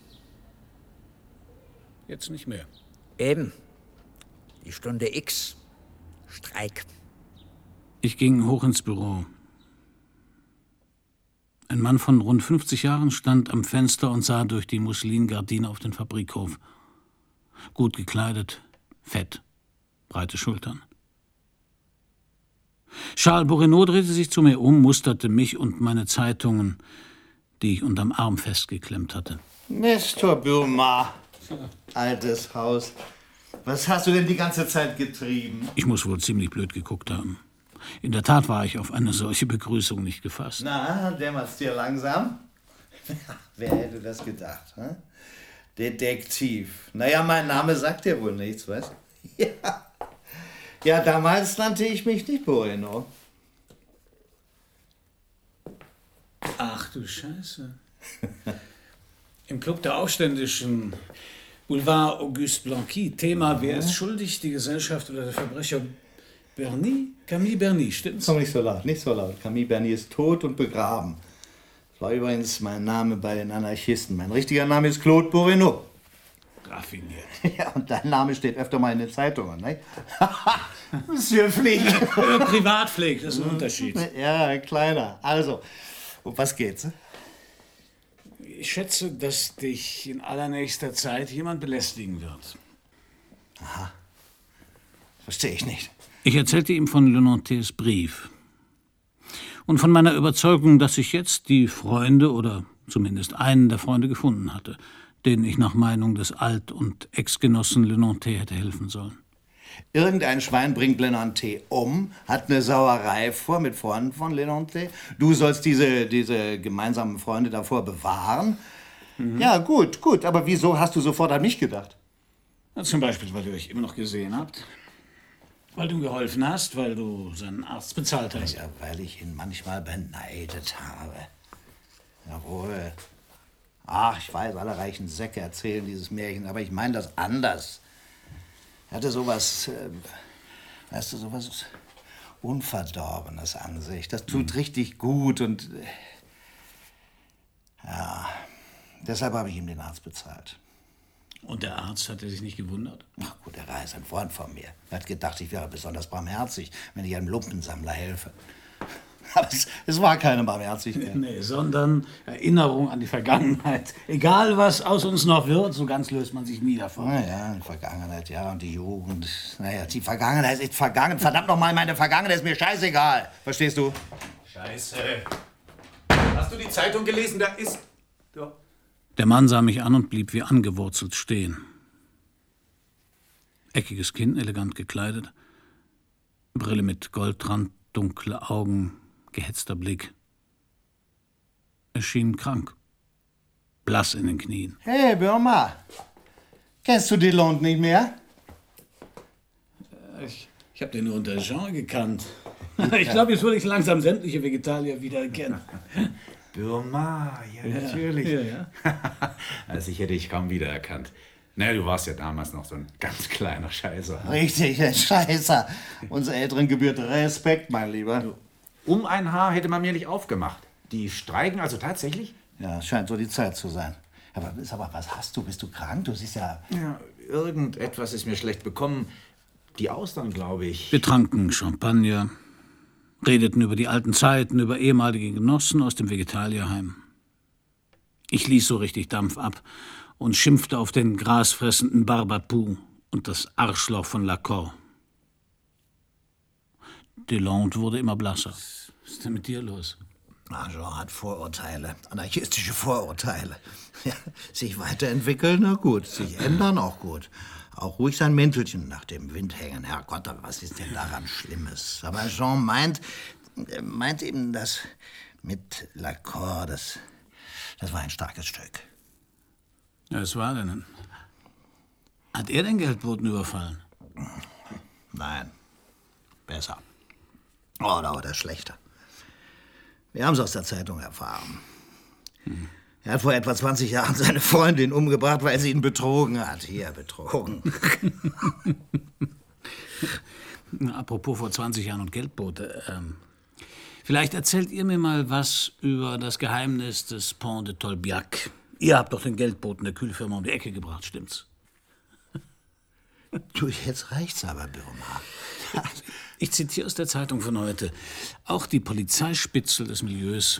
Jetzt nicht mehr. Eben. Die Stunde X. Streik. Ich ging hoch ins Büro. Ein Mann von rund 50 Jahren stand am Fenster und sah durch die Muslingardine auf den Fabrikhof. Gut gekleidet, fett, breite Schultern. Charles Bourrenaud drehte sich zu mir um, musterte mich und meine Zeitungen, die ich unterm Arm festgeklemmt hatte. Nestor Burma, altes Haus. Was hast du denn die ganze Zeit getrieben? Ich muss wohl ziemlich blöd geguckt haben. In der Tat war ich auf eine solche Begrüßung nicht gefasst. Na, dämmert's dir langsam? Wer hätte das gedacht? Hm? Detektiv. Naja, mein Name sagt dir wohl nichts, was? Ja, damals nannte ich mich nicht Bourrenaud. Ach du Scheiße. Im Club der Aufständischen Boulevard Auguste Blanqui. Thema, wer ist schuldig? Die Gesellschaft oder der Verbrecher Berny? Camille Berny, stimmt's? Komm, nicht so laut, nicht so laut. Camille Berny ist tot und begraben. Das war übrigens mein Name bei den Anarchisten. Mein richtiger Name ist Claude Bourrenaud. Raffiniert. Ja, und dein Name steht öfter mal in den Zeitungen, ne? Monsieur Flick. Privatpfleg, das ist ein Unterschied. Ja, ein kleiner. Also, um was geht's? Ich schätze, dass dich in allernächster Zeit jemand belästigen wird. Aha. Verstehe ich nicht. Ich erzählte ihm von Lenontés Brief. Und von meiner Überzeugung, dass ich jetzt die Freunde oder zumindest einen der Freunde gefunden hatte, denen ich nach Meinung des Alt- und Ex-Genossen Lenonté hätte helfen sollen. Irgendein Schwein bringt Lenonté um, hat eine Sauerei vor mit Freunden von Lenonté. Du sollst diese gemeinsamen Freunde davor bewahren. Ja, gut. Aber wieso hast du sofort an mich gedacht? Na, zum Beispiel, weil ihr euch immer noch gesehen habt. Weil du ihm geholfen hast, weil du seinen Arzt bezahlt hast. Ja, weil ich ihn manchmal beneidet habe. Jawohl. Ach, ich weiß, alle reichen Säcke erzählen dieses Märchen, aber ich meine das anders. Er hatte sowas, weißt du, sowas Unverdorbenes an sich. Das tut richtig gut und ja, deshalb habe ich ihm den Arzt bezahlt. Und der Arzt, hat er sich nicht gewundert? Ach gut, er war ein Freund von mir. Er hat gedacht, ich wäre besonders barmherzig, wenn ich einem Lumpensammler helfe. Aber es war keine Barmherzigkeit. Nee, sondern Erinnerung an die Vergangenheit. Egal, was aus uns noch wird, so ganz löst man sich nie davon. Naja, die Vergangenheit, ja, und die Jugend. Naja, die Vergangenheit ist vergangen. Verdammt nochmal, meine Vergangenheit ist mir scheißegal. Verstehst du? Scheiße. Hast du die Zeitung gelesen? Da ist... Ja. Der Mann sah mich an und blieb wie angewurzelt stehen. Eckiges Kinn, elegant gekleidet. Brille mit Goldrand, dunkle Augen, gehetzter Blick. Er schien krank. Blass in den Knien. Hey, Birma. Kennst du Delonde nicht mehr? Ich habe den nur unter Jean gekannt. Ich glaube, jetzt würde ich langsam sämtliche Vegetalier wieder erkennen. Birma, ja, natürlich. Ja. Also ich hätte dich kaum wiedererkannt. Naja, du warst ja damals noch so ein ganz kleiner Scheißer. Richtig, ein Scheißer. Uns Älteren gebührt Respekt, mein Lieber. Um ein Haar hätte man mir nicht aufgemacht. Die streiken also tatsächlich? Ja, es scheint so die Zeit zu sein. Aber was hast du? Bist du krank? Du siehst ja... Ja, irgendetwas ist mir schlecht bekommen. Die Austern, glaube ich. Wir tranken Champagner, redeten über die alten Zeiten, über ehemalige Genossen aus dem Vegetalierheim. Ich ließ so richtig Dampf ab und schimpfte auf den grasfressenden Barbapoux und das Arschloch von Lacan. Delonde wurde immer blasser. Was ist denn mit dir los? Jean hat Vorurteile, anarchistische Vorurteile. Ja, sich weiterentwickeln, na gut, sich ändern, auch gut. Auch ruhig sein Mäntelchen nach dem Wind hängen. Herrgott, aber was ist denn daran Schlimmes? Aber Jean meint eben, dass mit Lacan, das war ein starkes Stück. Ja, was war denn? Hat er den Geldboten überfallen? Nein, besser. Oder schlechter. Wir haben es aus der Zeitung erfahren. Er hat vor etwa 20 Jahren seine Freundin umgebracht, weil sie ihn betrogen hat. Hier, betrogen. Apropos vor 20 Jahren und Geldbote. Vielleicht erzählt ihr mir mal was über das Geheimnis des Pont de Tolbiac. Ihr habt doch den Geldboten der Kühlfirma um die Ecke gebracht, stimmt's? Du, jetzt reicht's aber, Birma. Ich zitiere aus der Zeitung von heute. Auch die Polizeispitzel des Milieus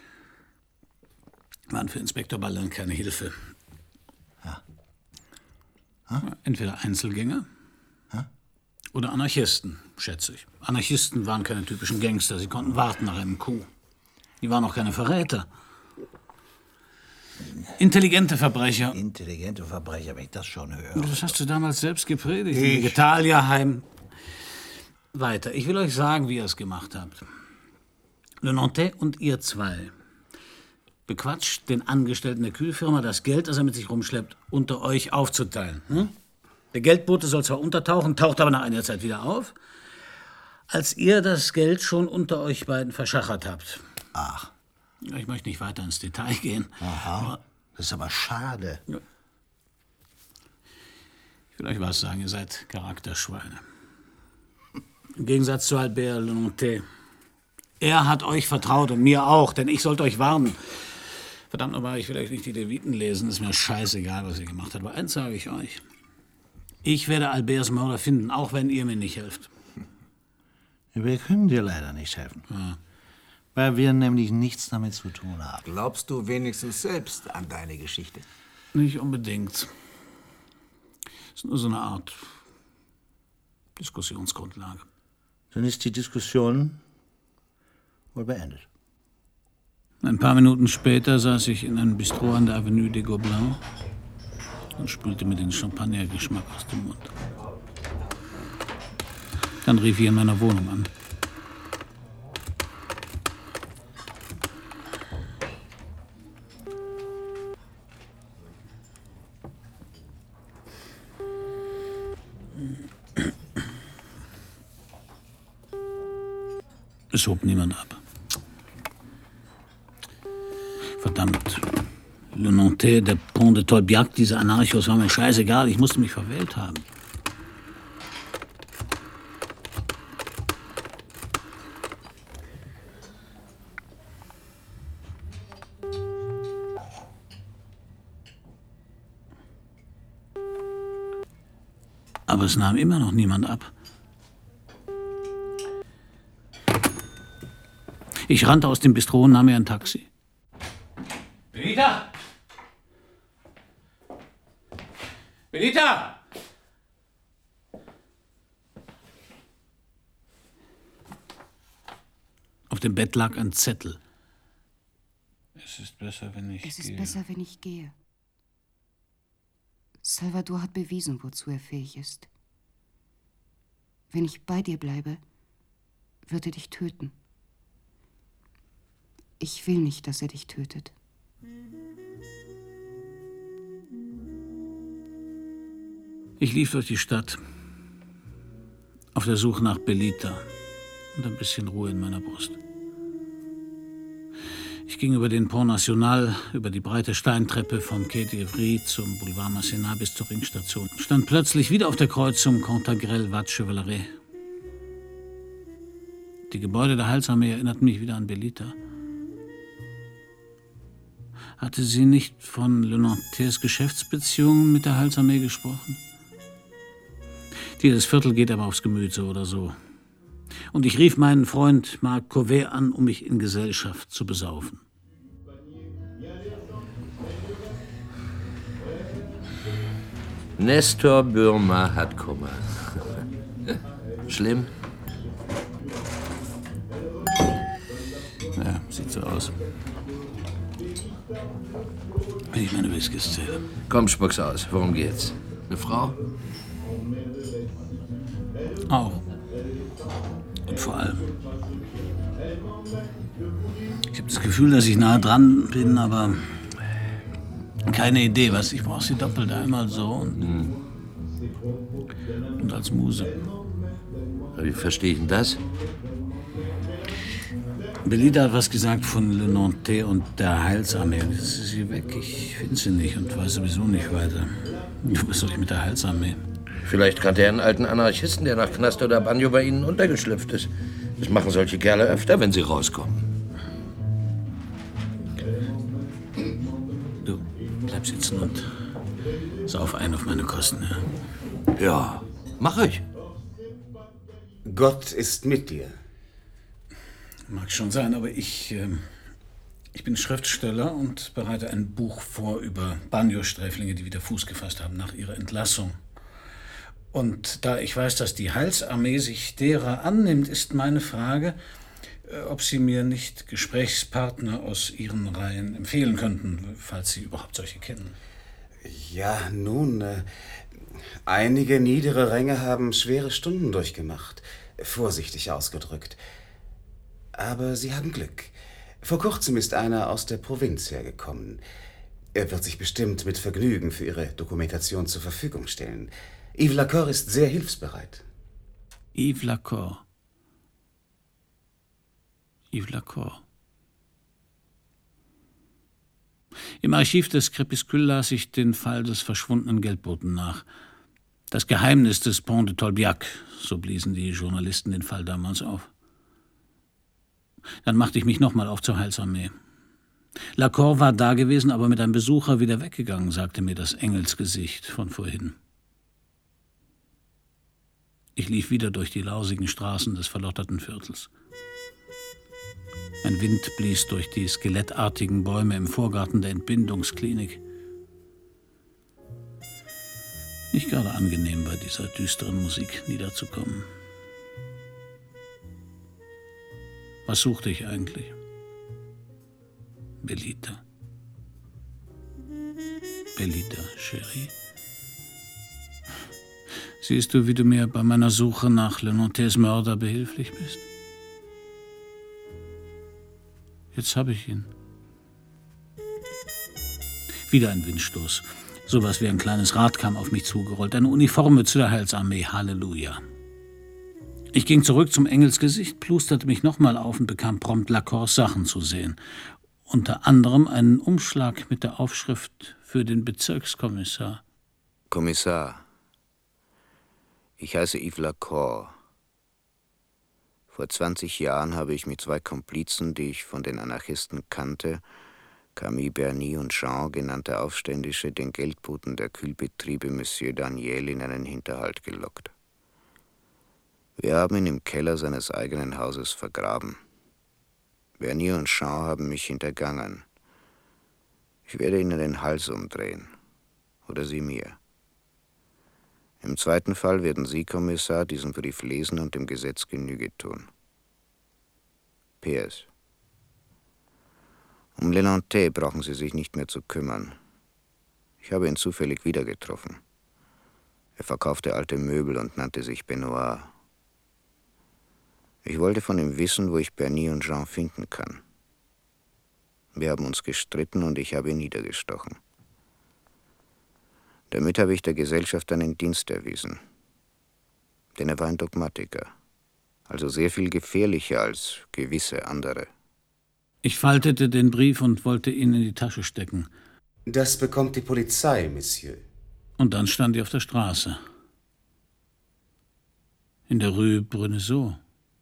waren für Inspektor Ballin keine Hilfe. Ja. Entweder Einzelgänger oder Anarchisten, schätze ich. Anarchisten waren keine typischen Gangster. Sie konnten warten nach einem Coup. Die waren auch keine Verräter. Intelligente Verbrecher. Intelligente Verbrecher, wenn ich das schon höre. Das hast du damals selbst gepredigt. Im Vegetalierheim. Weiter. Ich will euch sagen, wie ihr es gemacht habt. Lenonté und ihr zwei bequatscht den Angestellten der Kühlfirma, das Geld, das er mit sich rumschleppt, unter euch aufzuteilen. Der Geldbote soll zwar untertauchen, taucht aber nach einer Zeit wieder auf, als ihr das Geld schon unter euch beiden verschachert habt. Ach. Ich möchte nicht weiter ins Detail gehen. Aha, das ist aber schade. Ich will euch was sagen, ihr seid Charakterschweine. Im Gegensatz zu Albert Lenonté. Er hat euch vertraut und mir auch, denn ich sollte euch warnen. Verdammt nochmal, ich will euch nicht die Leviten lesen, ist mir scheißegal, was ihr gemacht habt. Aber eins sage ich euch. Ich werde Alberts Mörder finden, auch wenn ihr mir nicht helft. Wir können dir leider nicht helfen. Ja. Weil wir nämlich nichts damit zu tun haben. Glaubst du wenigstens selbst an deine Geschichte? Nicht unbedingt. Es ist nur so eine Art Diskussionsgrundlage. Dann ist die Diskussion wohl beendet. Ein paar Minuten später saß ich in einem Bistro an der Avenue des Gobelins und spülte mir den Champagnergeschmack aus dem Mund. Dann rief ich in meiner Wohnung an. Es hob niemand ab. Verdammt. Lenonté, der Pont de Tolbiac, diese Anarchos, war mir scheißegal. Ich musste mich verwählt haben. Aber es nahm immer noch niemand ab. Ich rannte aus dem Bistro und nahm mir ein Taxi. Benita! Benita! Auf dem Bett lag ein Zettel. Es ist besser, wenn ich gehe. Es ist besser, wenn ich gehe. Salvador hat bewiesen, wozu er fähig ist. Wenn ich bei dir bleibe, wird er dich töten. Ich will nicht, dass er dich tötet. Ich lief durch die Stadt, auf der Suche nach Belita und ein bisschen Ruhe in meiner Brust. Ich ging über den Pont National, über die breite Steintreppe vom Quai d'Ivry zum Boulevard Masséna bis zur Ringstation und stand plötzlich wieder auf der Kreuzung Cantagrel-Vat-Chevaleret. Die Gebäude der Heilsarmee erinnerten mich wieder an Belita. Hatte sie nicht von Lenontés Geschäftsbeziehungen mit der Heilsarmee gesprochen? Dieses Viertel geht aber aufs Gemüt, so oder so. Und ich rief meinen Freund Marc Cauvet an, um mich in Gesellschaft zu besaufen. Nestor Burma hat Kummer. Schlimm? Ja, sieht so aus. Wenn ich meine Whiskys zähle. Komm, spuck's aus. Worum geht's? Eine Frau? Auch. Und vor allem. Ich habe das Gefühl, dass ich nah dran bin, aber keine Idee, was. Ich brauche sie doppelt. Einmal so und als Muse. Wie verstehe ich denn das? Belita hat was gesagt von Lenonté und der Heilsarmee. Jetzt ist sie weg. Ich finde sie nicht und weiß sowieso nicht weiter. Was soll ich mit der Heilsarmee? Vielleicht kannte er einen alten Anarchisten, der nach Knast oder Banjo bei Ihnen untergeschlüpft ist. Das machen solche Kerle öfter, wenn sie rauskommen. Du, bleib sitzen und sauf ein auf meine Kosten, ja? Ja, mach ich. Gott ist mit dir. Mag schon sein, aber ich bin Schriftsteller und bereite ein Buch vor über Banjo-Sträflinge, die wieder Fuß gefasst haben nach ihrer Entlassung. Und da ich weiß, dass die Heilsarmee sich derer annimmt, ist meine Frage, ob Sie mir nicht Gesprächspartner aus Ihren Reihen empfehlen könnten, falls Sie überhaupt solche kennen. Ja, nun, einige niedere Ränge haben schwere Stunden durchgemacht, vorsichtig ausgedrückt. Aber Sie haben Glück. Vor kurzem ist einer aus der Provinz hergekommen. Er wird sich bestimmt mit Vergnügen für Ihre Dokumentation zur Verfügung stellen. Yves Lacour ist sehr hilfsbereit. Yves Lacour. Yves Lacour. Im Archiv des Crépuscule las ich den Fall des verschwundenen Geldboten nach. Das Geheimnis des Pont de Tolbiac, so bliesen die Journalisten den Fall damals auf. Dann machte ich mich nochmal auf zur Heilsarmee. Lacour war da gewesen, aber mit einem Besucher wieder weggegangen, sagte mir das Engelsgesicht von vorhin. Ich lief wieder durch die lausigen Straßen des verlotterten Viertels. Ein Wind blies durch die skelettartigen Bäume im Vorgarten der Entbindungsklinik. Nicht gerade angenehm, bei dieser düsteren Musik niederzukommen. Was suchte ich eigentlich? Bellita. Bellita, Chérie. Siehst du, wie du mir bei meiner Suche nach Le Nantais Mörder behilflich bist? Jetzt habe ich ihn. Wieder ein Windstoß. Sowas wie ein kleines Rad kam auf mich zugerollt. Eine Uniformmütze der Heilsarmee. Halleluja. Ich ging zurück zum Engelsgesicht, plusterte mich nochmal auf und bekam prompt Lacours Sachen zu sehen. Unter anderem einen Umschlag mit der Aufschrift für den Bezirkskommissar. Kommissar, ich heiße Yves Lacour. Vor 20 Jahren habe ich mit 2 Komplizen, die ich von den Anarchisten kannte, Camille Berny und Jean, genannte Aufständische, den Geldboten der Kühlbetriebe Monsieur Daniel in einen Hinterhalt gelockt. Wir haben ihn im Keller seines eigenen Hauses vergraben. Berny und Jean haben mich hintergangen. Ich werde ihnen den Hals umdrehen. Oder sie mir. Im zweiten Fall werden Sie, Kommissar, diesen Brief lesen und dem Gesetz Genüge tun. PS. Um Le Nantais brauchen Sie sich nicht mehr zu kümmern. Ich habe ihn zufällig wieder getroffen. Er verkaufte alte Möbel und nannte sich Benoit. Ich wollte von ihm wissen, wo ich Berny und Jean finden kann. Wir haben uns gestritten und ich habe ihn niedergestochen. Damit habe ich der Gesellschaft einen Dienst erwiesen. Denn er war ein Dogmatiker. Also sehr viel gefährlicher als gewisse andere. Ich faltete den Brief und wollte ihn in die Tasche stecken. Das bekommt die Polizei, Monsieur. Und dann stand ich auf der Straße. In der Rue Bruneseau.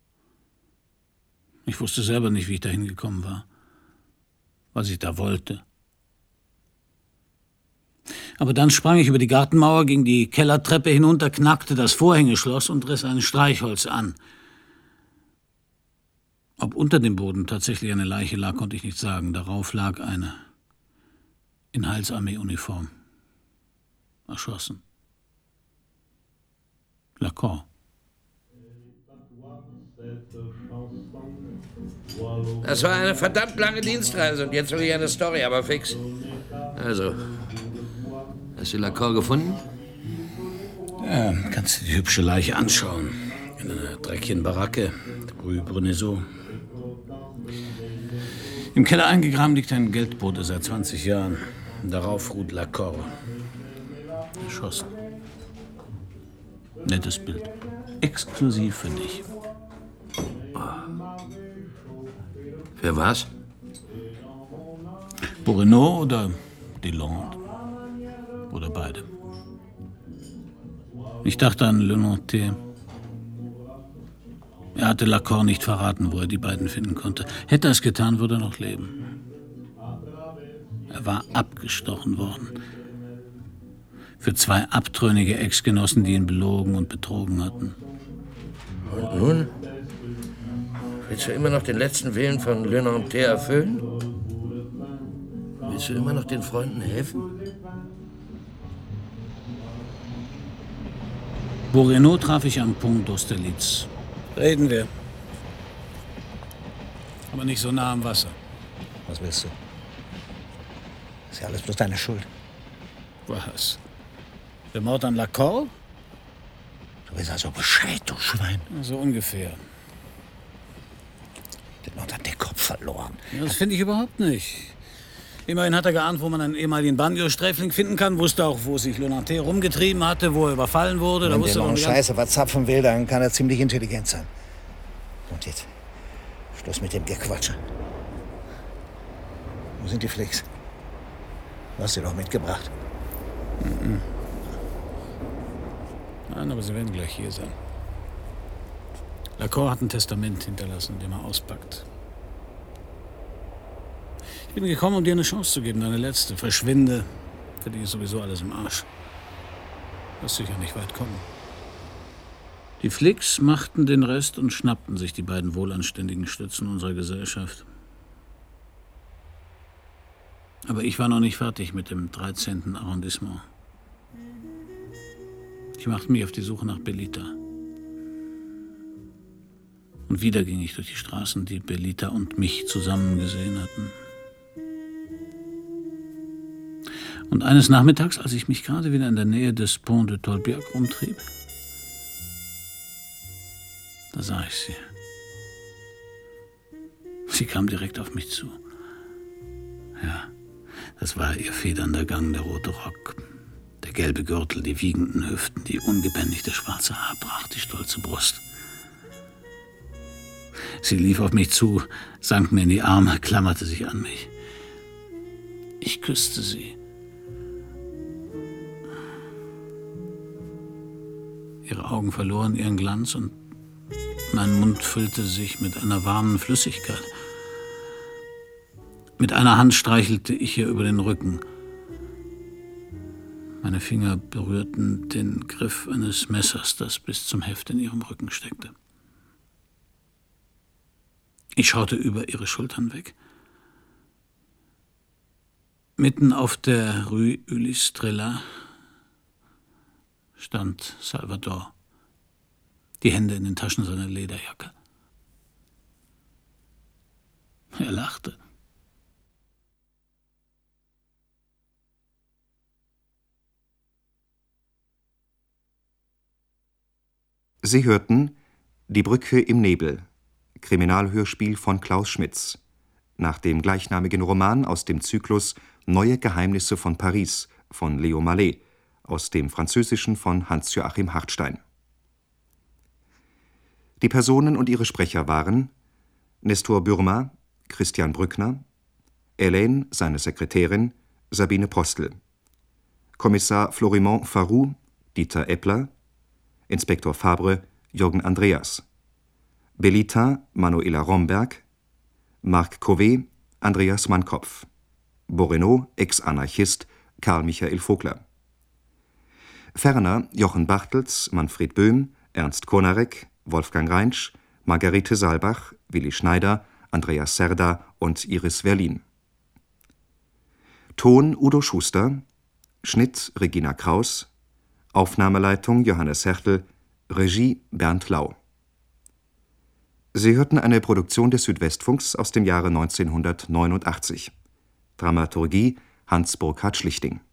Ich wusste selber nicht, wie ich da hingekommen war. Was ich da wollte. Aber dann sprang ich über die Gartenmauer, ging die Kellertreppe hinunter, knackte das Vorhängeschloss und riss ein Streichholz an. Ob unter dem Boden tatsächlich eine Leiche lag, konnte ich nicht sagen. Darauf lag eine in Heilsarmee-Uniform. Erschossen. Lacour. Das war eine verdammt lange Dienstreise und jetzt will ich eine Story, aber fix. Also, hast du Lacour gefunden? Ja, kannst du die hübsche Leiche anschauen. In einer dreckigen Baracke, Rue Bruneseau. Im Keller eingegraben liegt ein Geldbote seit 20 Jahren. Darauf ruht Lacour. Erschossen. Nettes Bild. Exklusiv für dich. Wer war's? Bourrenaud oder Delande? Oder beide. Ich dachte an Le Nantais. Er hatte Lacour nicht verraten, wo er die beiden finden konnte. Hätte er es getan, würde er noch leben. Er war abgestochen worden. Für 2 abtrünnige Ex-Genossen, die ihn belogen und betrogen hatten. Und nun? Willst du immer noch den letzten Willen von Le Nantais erfüllen? Willst du immer noch den Freunden helfen? Bourrenaud traf ich am Pont d'Austerlitz. Reden wir. Aber nicht so nah am Wasser. Was willst du? Ist ja alles bloß deine Schuld. Was? Der Mord an Lacour? Du bist also Bescheid, du Schwein. So ungefähr. Der Mord hat den Kopf verloren. Ja, das finde ich überhaupt nicht. Immerhin hat er geahnt, wo man einen ehemaligen Banjo-Sträfling finden kann, wusste auch, wo sich Le Nantais rumgetrieben hatte, wo er überfallen wurde. Wenn der noch Scheiße was zapfen will, dann kann er ziemlich intelligent sein. Und jetzt, Schluss mit dem Gequatsche. Wo sind die Flicks? Du hast sie doch mitgebracht. Nein, aber Sie werden gleich hier sein. Lacour hat ein Testament hinterlassen, dem er auspackt. Ich bin gekommen, um dir eine Chance zu geben, deine letzte. Verschwinde, für die ist sowieso alles im Arsch. Wirst sicher nicht weit kommen. Die Flicks machten den Rest und schnappten sich die beiden wohlanständigen Stützen unserer Gesellschaft. Aber ich war noch nicht fertig mit dem 13. Arrondissement. Ich machte mich auf die Suche nach Bellita. Und wieder ging ich durch die Straßen, die Bellita und mich zusammen gesehen hatten. Und eines Nachmittags, als ich mich gerade wieder in der Nähe des Pont de Tolbiac rumtrieb, da sah ich sie. Sie kam direkt auf mich zu. Ja, das war ihr federnder Gang, der rote Rock, der gelbe Gürtel, die wiegenden Hüften, die ungebändigte schwarze Haarpracht, die stolze Brust. Sie lief auf mich zu, sank mir in die Arme, klammerte sich an mich. Ich küsste sie. Ihre Augen verloren ihren Glanz und mein Mund füllte sich mit einer warmen Flüssigkeit. Mit einer Hand streichelte ich ihr über den Rücken. Meine Finger berührten den Griff eines Messers, das bis zum Heft in ihrem Rücken steckte. Ich schaute über ihre Schultern weg. Mitten auf der Rue Ulysse-Trélat stand Salvador, die Hände in den Taschen seiner Lederjacke. Er lachte. Sie hörten Die Brücke im Nebel, Kriminalhörspiel von Klaus Schmitz, nach dem gleichnamigen Roman aus dem Zyklus Neue Geheimnisse von Paris von Leo Mallet, aus dem Französischen von Hans-Joachim Hartstein. Die Personen und ihre Sprecher waren Nestor Bürmer, Christian Brückner, Hélène, seine Sekretärin, Sabine Postel, Kommissar Florimond Farroux, Dieter Eppler, Inspektor Fabre, Jürgen Andreas, Bellita, Manuela Romberg, Marc Cauvet, Andreas Mannkopf, Boreno, Ex-Anarchist, Karl Michael Vogler. Ferner Jochen Bartels, Manfred Böhm, Ernst Konarek, Wolfgang Reinsch, Margarete Saalbach, Willi Schneider, Andreas Serda und Iris Werlin. Ton Udo Schuster, Schnitt Regina Kraus, Aufnahmeleitung Johannes Hertel, Regie Bernd Lau. Sie hörten eine Produktion des Südwestfunks aus dem Jahre 1989. Dramaturgie Hans Burkhard Schlichting.